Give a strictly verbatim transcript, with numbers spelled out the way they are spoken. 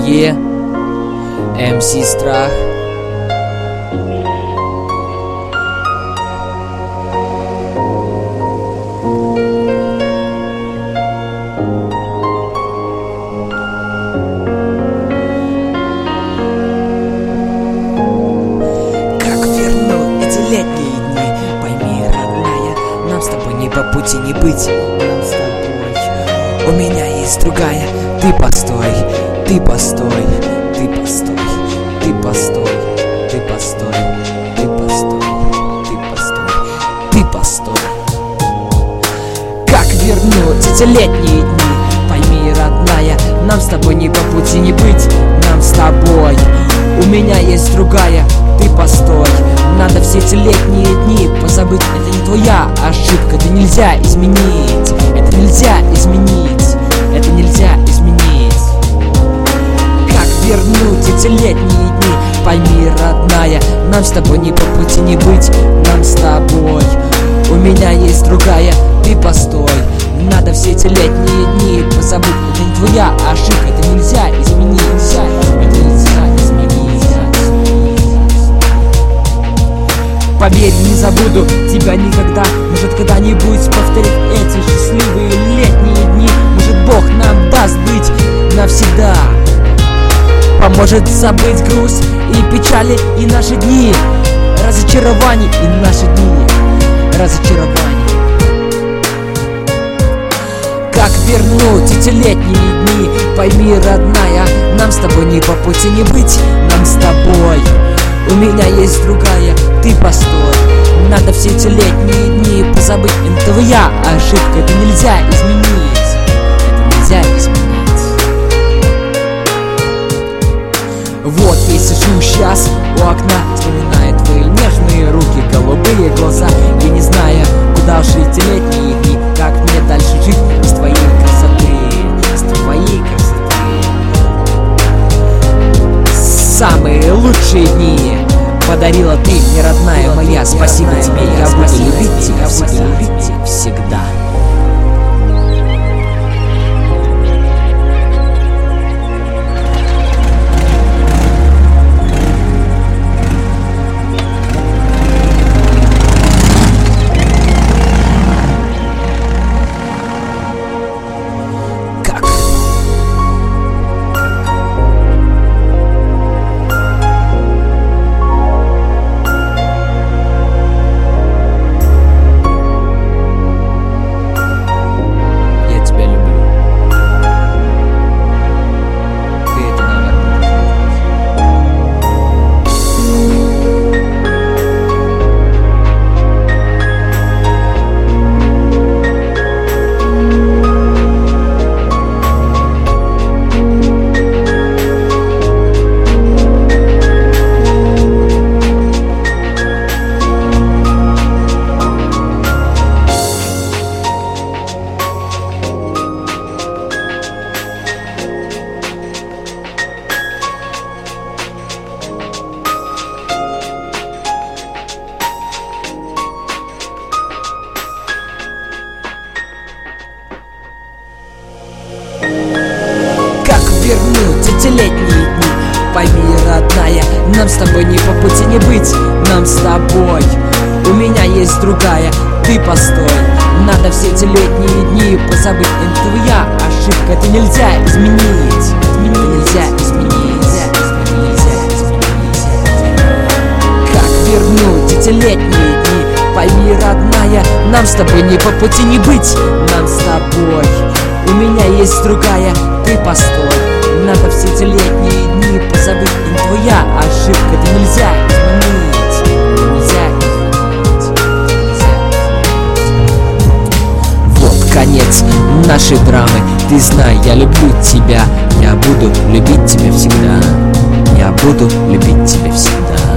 Е, эм си Страх. Как верну эти летние дни? Пойми, родная, нам с тобой не по пути не быть. Нам с тобой. У меня есть другая. Ты постой, ты постой, ты постой, ты постой, ты постой, ты постой, ты постой, ты постой. Как вернуть эти летние дни? Пойми, родная, нам с тобой не по пути не быть. Нам с тобой. У меня есть другая. Ты постой. Надо все эти летние дни позабыть. Это не твоя ошибка, это нельзя изменить. Это нельзя изменить. Это нельзя изменить. Как вернуть эти летние дни? Пойми, родная, нам с тобой не по пути не быть. Нам с тобой. У меня есть другая. Ты постой. Надо все эти летние дни позабыть. Это не твоя ошибка, это нельзя изменить. Это нельзя изменить. Поверь, не забуду тебя никогда. Может, когда-нибудь повторить эти счастливые летние дни. Может, Бог нам даст быть навсегда. Поможет забыть грусть и печали, и наши дни разочарований, и наши дни разочарований. Как вернуть эти летние дни? Пойми, родная, нам с тобой не по пути не быть. Нам с тобой. У меня есть другая. Ты постой. Надо все эти летние дни позабыть. Это твоя ошибка, это нельзя изменить. Это нельзя изменить. Вот я сижу сейчас у окна, вспоминая твои нежные руки, голубые глаза. Я не знаю, куда ушли эти летние дни. Как мне дальше жить с твоей красоты, с твоей красоты. Самые лучшие дни подарила ты мне, родная моя. Спасибо тебе, я буду любить тебя, всегда, любить тебя всегда. Вернуть эти летние дни. Пойми, родная, нам с тобой не по пути не быть. Нам с тобой. У меня есть другая. Ты постой. Надо все эти летние дни позабыть. Это твоя ошибка, это нельзя изменить. Это нельзя изменить. Как вернуть эти летние дни? Пойми, родная, нам с тобой не по пути не быть. Нам с тобой. У меня есть другая. Ты постой. Надо все эти летние дни позабыть. Это не твоя ошибка, это нельзя изменить. Нельзя изменить. Нельзя изменить. Вот конец нашей драмы. Ты знай, я люблю тебя. Я буду любить тебя всегда. Я буду любить тебя всегда.